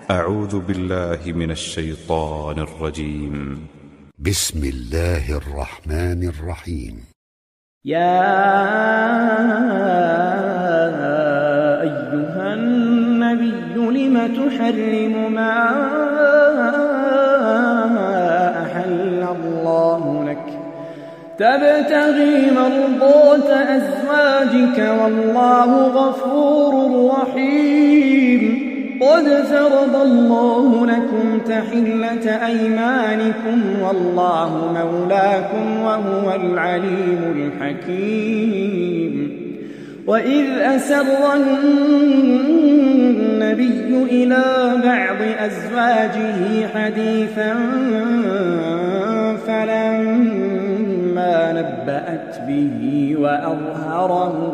أعوذ بالله من الشيطان الرجيم. بسم الله الرحمن الرحيم. يا أيها النبي لم تحرم ما أحل الله لك تبتغي مرضات أزواجك والله غفور رحيم. قد فرض الله لكم تحلة أيمانكم والله مولاكم وهو العليم الحكيم. وإذ أسر النبي إلى بعض أزواجه حديثا فلما نبأت به وأظهره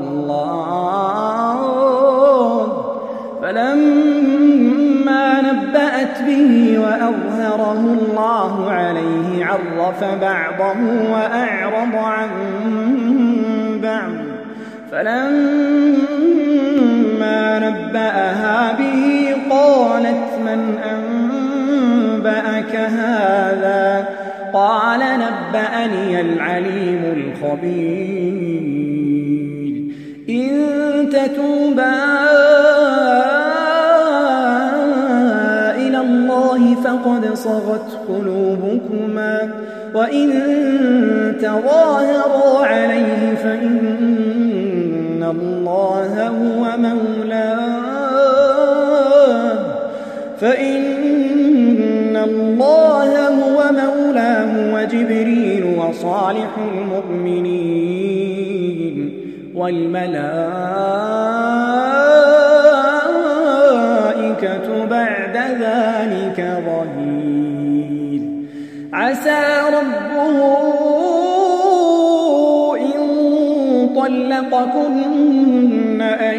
الله عليه عرف بعضه وأعرض عن بعض. فلما نبأها به قالت من أنبأك هذا؟ قال نبأني العليم الخبير. إن تتوبا إلى الله فقد صغت قلوبكما وإن تظاهرا عليه فإن الله هو مولاه وجبريل وصالح المؤمنين والملائكة بعد ذلك ظهير. عسى ربه إن طلقكن أن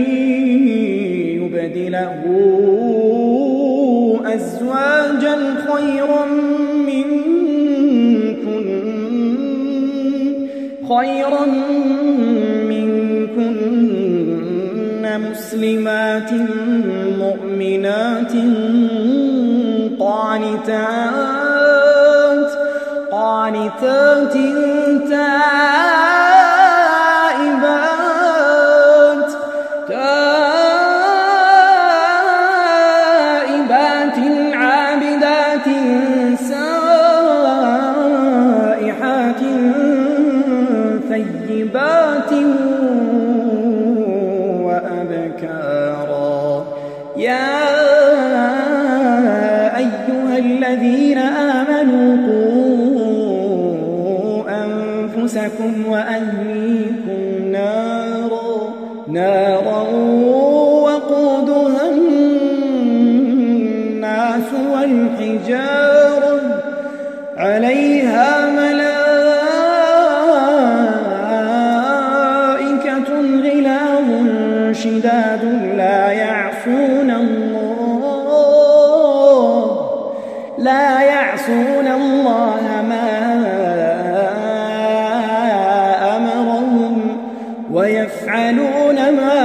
يبدله أزواجا خيرا منكن مسلمات مؤمنات قانتات تائبات عابدات سائحات ثيبات وأبكارا. يا أيها الذين آمنوا قوا أنفسكم وأهليكم نارا وقودها الناس والحجارة عليها ملائكة غلاظ شداد لا يعصون الله ما أمرهم ويفعلون ما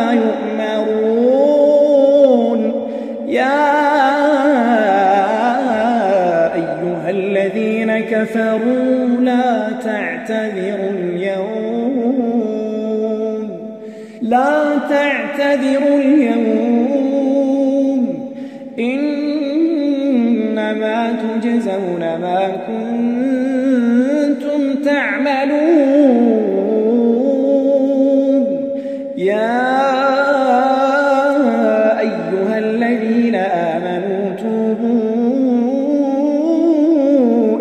يؤمرون. يا أيها الذين كفروا لا تعتذروا اليوم إنما تجزون ما كنتم تعملون. يا أيها الذين آمنوا توبوا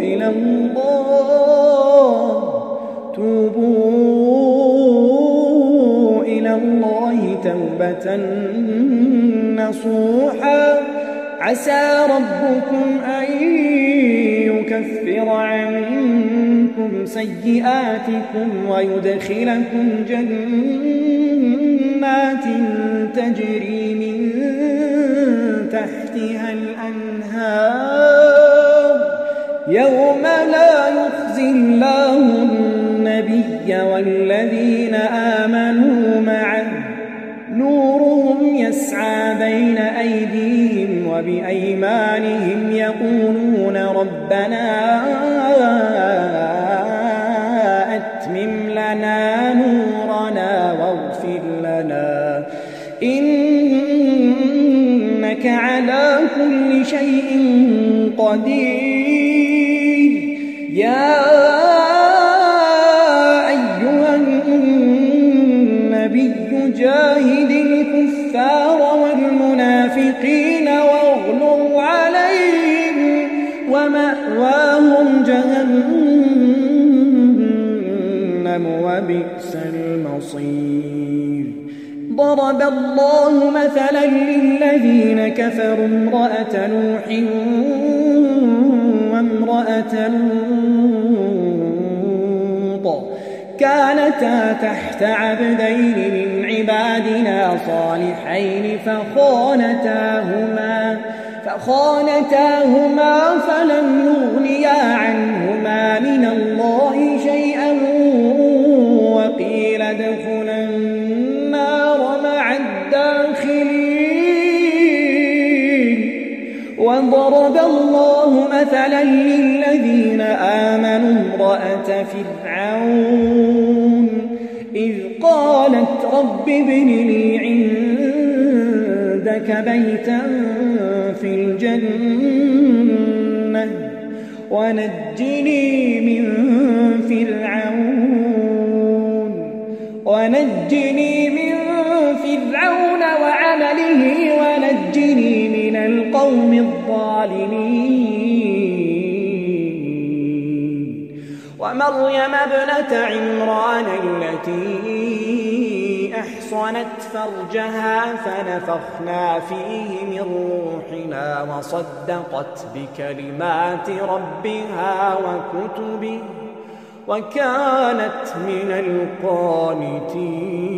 إلى الله توبة نصوحا. عسى ربكم أن يكفر عنكم سيئاتكم ويدخلكم جنات تجري من تحتها الأنهار يوم لا يخزي الله النبي والذين آمنوا معه نورهم يسعى بين أيديهم وبأيمانهم يقولون ربنا أتمم لنا نورنا واغفر لنا إنك على كل شيء قدير يا أيها النبي جاهد الكفار والمنافقين واغلظ عليهم ومأواهم جهنم وبئس المصير ضرب الله مثلا للذين كفروا امرأة نوح وامرأة لوط كانتا تحت عبدين من عبادنا صالحين فخانتاهما فلم يغنيا عنهما من الله شيئا وقيل ادخلا النار مع الداخلين وضرب الله مثلا للذين آمنوا امرأة فرعون إذ قالت رب ابن لي عندك بيتا في الجنة ونجني من فرعون وعمله ونجني من القوم الظالمين ومريم ابنة عمران التي أحصنت فرجها فنفخنا فيه من روحنا وصدقت بكلمات ربها وكتبه وكانت من القانتين